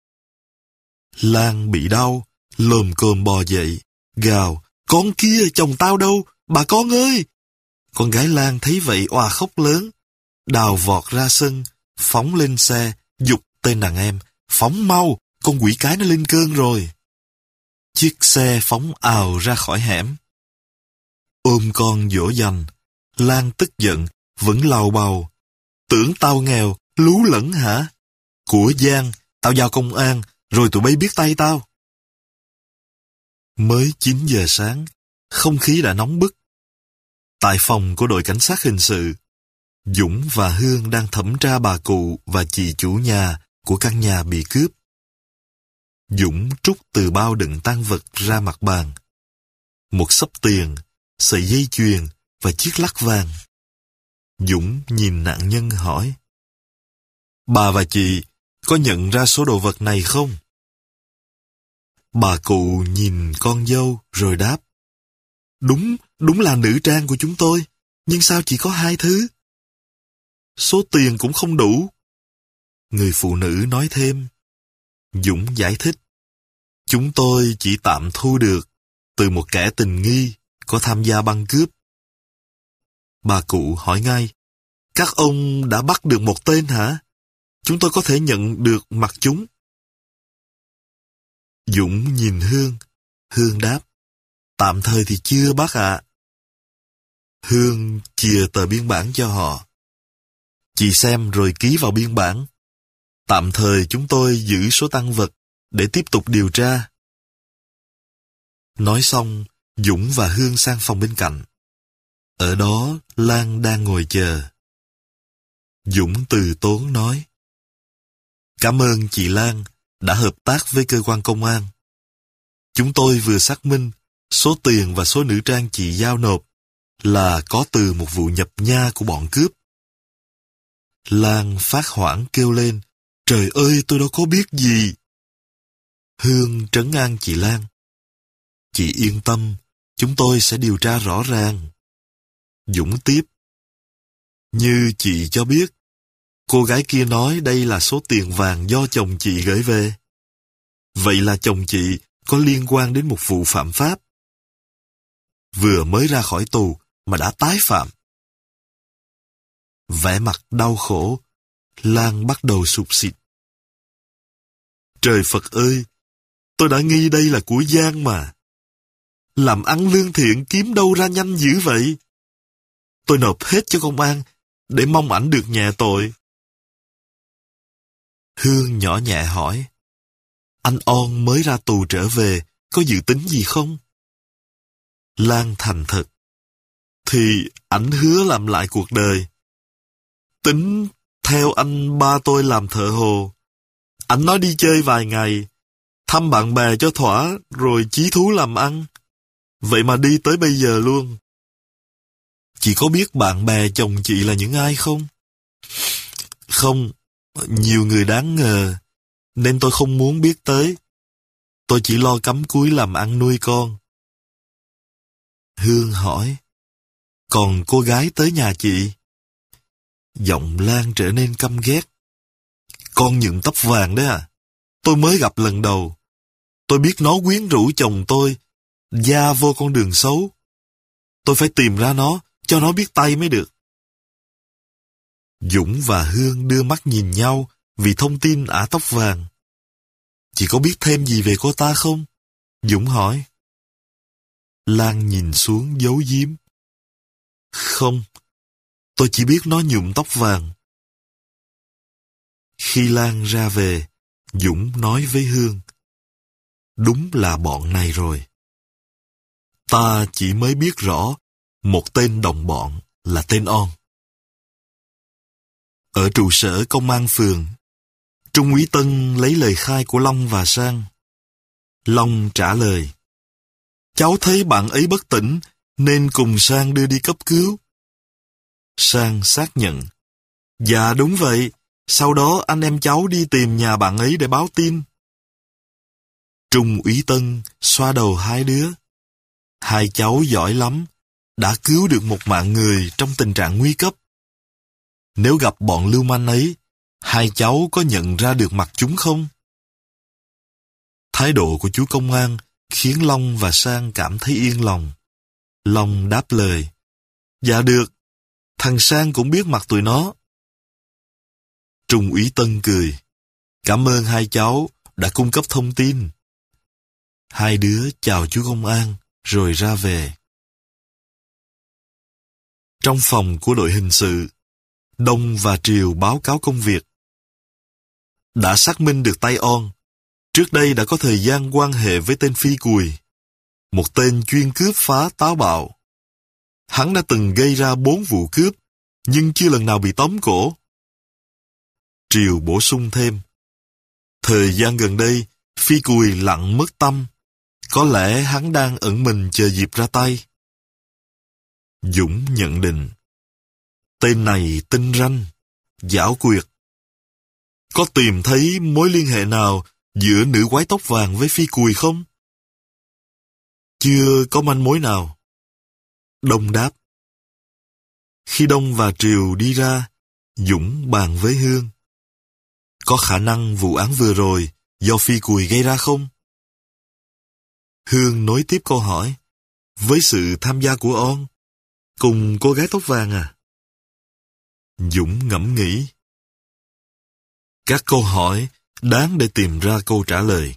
Lan bị đau, lồm cồm bò dậy, gào. Con kia, chồng tao đâu, bà con ơi! Con gái Lan thấy vậy òa khóc lớn. Đào vọt ra sân, phóng lên xe, giục tên đàn em. Phóng mau, con quỷ cái nó lên cơn rồi. Chiếc xe phóng ào ra khỏi hẻm. Ôm con dỗ dành, Lan tức giận, vẫn lầu bầu. Tưởng tao nghèo, lú lẫn hả? Của Giang, tao giao công an, rồi tụi bay biết tay tao. Mới chín giờ sáng, không khí đã nóng bức. Tại phòng của đội cảnh sát hình sự, Dũng và Hương đang thẩm tra bà cụ và chị chủ nhà của căn nhà bị cướp. Dũng trút từ bao đựng tang vật ra mặt bàn. Một xấp tiền, sợi dây chuyền và chiếc lắc vàng. Dũng nhìn nạn nhân hỏi. Bà và chị có nhận ra số đồ vật này không? Bà cụ nhìn con dâu rồi đáp. Đúng, đúng là nữ trang của chúng tôi, nhưng sao chỉ có hai thứ? Số tiền cũng không đủ. Người phụ nữ nói thêm. Dũng giải thích. Chúng tôi chỉ tạm thu được từ một kẻ tình nghi có tham gia băng cướp. Bà cụ hỏi ngay, các ông đã bắt được một tên hả? Chúng tôi có thể nhận được mặt chúng. Dũng nhìn Hương. Hương đáp, tạm thời thì chưa bắt ạ. Hương chìa tờ biên bản cho họ. Chị xem rồi ký vào biên bản. Tạm thời chúng tôi giữ số tang vật để tiếp tục điều tra. Nói xong, Dũng và Hương sang phòng bên cạnh. Ở đó, Lan đang ngồi chờ. Dũng từ tốn nói, cảm ơn chị Lan đã hợp tác với cơ quan công an. Chúng tôi vừa xác minh số tiền và số nữ trang chị giao nộp là có từ một vụ nhập nha của bọn cướp. Lan phát hoảng kêu lên, trời ơi, tôi đâu có biết gì. Hương trấn an chị Lan. Chị yên tâm, chúng tôi sẽ điều tra rõ ràng. Dũng tiếp. Như chị cho biết, cô gái kia nói đây là số tiền vàng do chồng chị gửi về. Vậy là chồng chị có liên quan đến một vụ phạm pháp. Vừa mới ra khỏi tù mà đã tái phạm. Vẻ mặt đau khổ, Lan bắt đầu sụt sịt. Trời Phật ơi, tôi đã nghi đây là của Giang mà. Làm ăn lương thiện kiếm đâu ra nhanh dữ vậy? Tôi nộp hết cho công an để mong ảnh được nhẹ tội. Hương nhỏ nhẹ hỏi, anh On mới ra tù trở về, có dự tính gì không? Lan thành thật, thì ảnh hứa làm lại cuộc đời. Tính theo anh ba tôi làm thợ hồ. Ảnh nói đi chơi vài ngày, thăm bạn bè cho thỏa, rồi chí thú làm ăn. Vậy mà đi tới bây giờ luôn. Chị có biết bạn bè chồng chị là những ai không? Không, nhiều người đáng ngờ, nên tôi không muốn biết tới. Tôi chỉ lo cắm cúi làm ăn nuôi con. Hương hỏi, còn cô gái tới nhà chị? Giọng Lan trở nên căm ghét. Con nhựng tóc vàng đấy à? Tôi mới gặp lần đầu. Tôi biết nó quyến rũ chồng tôi, gia vô con đường xấu. Tôi phải tìm ra nó, cho nó biết tay mới được. Dũng và Hương đưa mắt nhìn nhau vì thông tin ả tóc vàng. Chị có biết thêm gì về cô ta không? Dũng hỏi. Lan nhìn xuống giấu giếm. Không, tôi chỉ biết nó nhuộm tóc vàng. Khi Lan ra về, Dũng nói với Hương. Đúng là bọn này rồi. Ta chỉ mới biết rõ một tên đồng bọn là tên On. Ở trụ sở công an phường, Trung úy Tân lấy lời khai của Long và Sang. Long trả lời, cháu thấy bạn ấy bất tỉnh nên cùng Sang đưa đi cấp cứu. Sang xác nhận, dạ đúng vậy, sau đó anh em cháu đi tìm nhà bạn ấy để báo tin. Trung úy Tân xoa đầu hai đứa. Hai cháu giỏi lắm, đã cứu được một mạng người trong tình trạng nguy cấp. Nếu gặp bọn lưu manh ấy, hai cháu có nhận ra được mặt chúng không? Thái độ của chú công an khiến Long và Sang cảm thấy yên lòng. Long đáp lời, dạ được, thằng Sang cũng biết mặt tụi nó. Trung úy Tân cười, cảm ơn hai cháu đã cung cấp thông tin. Hai đứa chào chú công an rồi ra về. Trong phòng của đội hình sự, Đông và Triều báo cáo công việc. Đã xác minh được tay On. Trước đây đã có thời gian quan hệ với tên Phi Cùi, một tên chuyên cướp phá táo bạo. Hắn đã từng gây ra bốn vụ cướp, nhưng chưa lần nào bị tóm cổ. Triều bổ sung thêm. Thời gian gần đây, Phi Cùi lặng mất tâm. Có lẽ hắn đang ẩn mình chờ dịp ra tay. Dũng nhận định. Tên này tinh ranh, giảo quyệt. Có tìm thấy mối liên hệ nào giữa nữ quái tóc vàng với Phi Cùi không? Chưa có manh mối nào. Đông đáp. Khi Đông và Triều đi ra, Dũng bàn với Hương. Có khả năng vụ án vừa rồi do Phi Cùi gây ra không? Hương nối tiếp câu hỏi. Với sự tham gia của On, Cùng cô gái tóc vàng à? Dũng ngẫm nghĩ. Các câu hỏi đáng để tìm ra câu trả lời.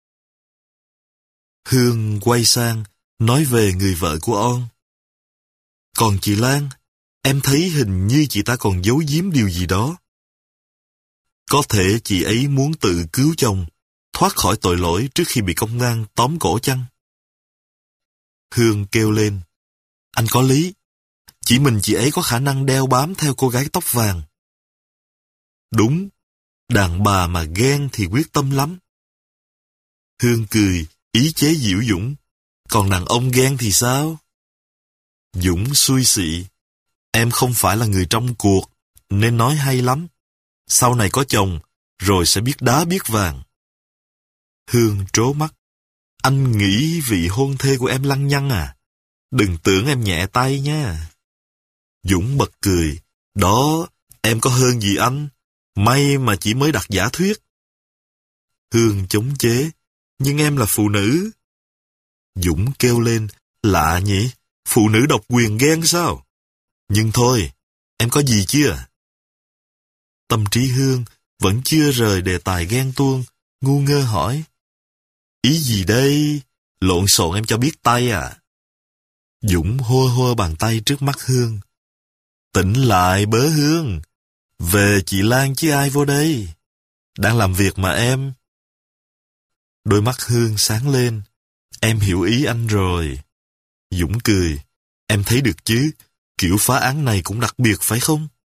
Hương quay sang, nói về người vợ của On. Còn chị Lan, em thấy hình như chị ta còn giấu giếm điều gì đó. Có thể chị ấy muốn tự cứu chồng, thoát khỏi tội lỗi trước khi bị công an tóm cổ chăng? Hương kêu lên. Anh có lý. Chỉ mình chị ấy có khả năng đeo bám theo cô gái tóc vàng. Đúng, đàn bà mà ghen thì quyết tâm lắm. Hương cười, ý chế giễu Dũng. Còn đàn ông ghen thì sao? Dũng xui xị. Em không phải là người trong cuộc, nên nói hay lắm. Sau này có chồng, rồi sẽ biết đá biết vàng. Hương trố mắt. Anh nghĩ vị hôn thê của em lăng nhăng à? Đừng tưởng em nhẹ tay nha. Dũng bật cười. Đó, em có hơn gì anh. May mà chỉ mới đặt giả thuyết. Hương chống chế. Nhưng em là phụ nữ. Dũng kêu lên. Lạ nhỉ? Phụ nữ độc quyền ghen sao? Nhưng thôi, em có gì chưa? Tâm trí Hương vẫn chưa rời đề tài ghen tuông, ngu ngơ hỏi. Ý gì đây? Lộn xộn em cho biết tay à? Dũng hô hô bàn tay trước mắt Hương. Tỉnh lại bớ Hương. Về chị Lan chứ ai vô đây? Đang làm việc mà em. Đôi mắt Hương sáng lên. Em hiểu ý anh rồi. Dũng cười. Em thấy được chứ, kiểu phá án này cũng đặc biệt phải không?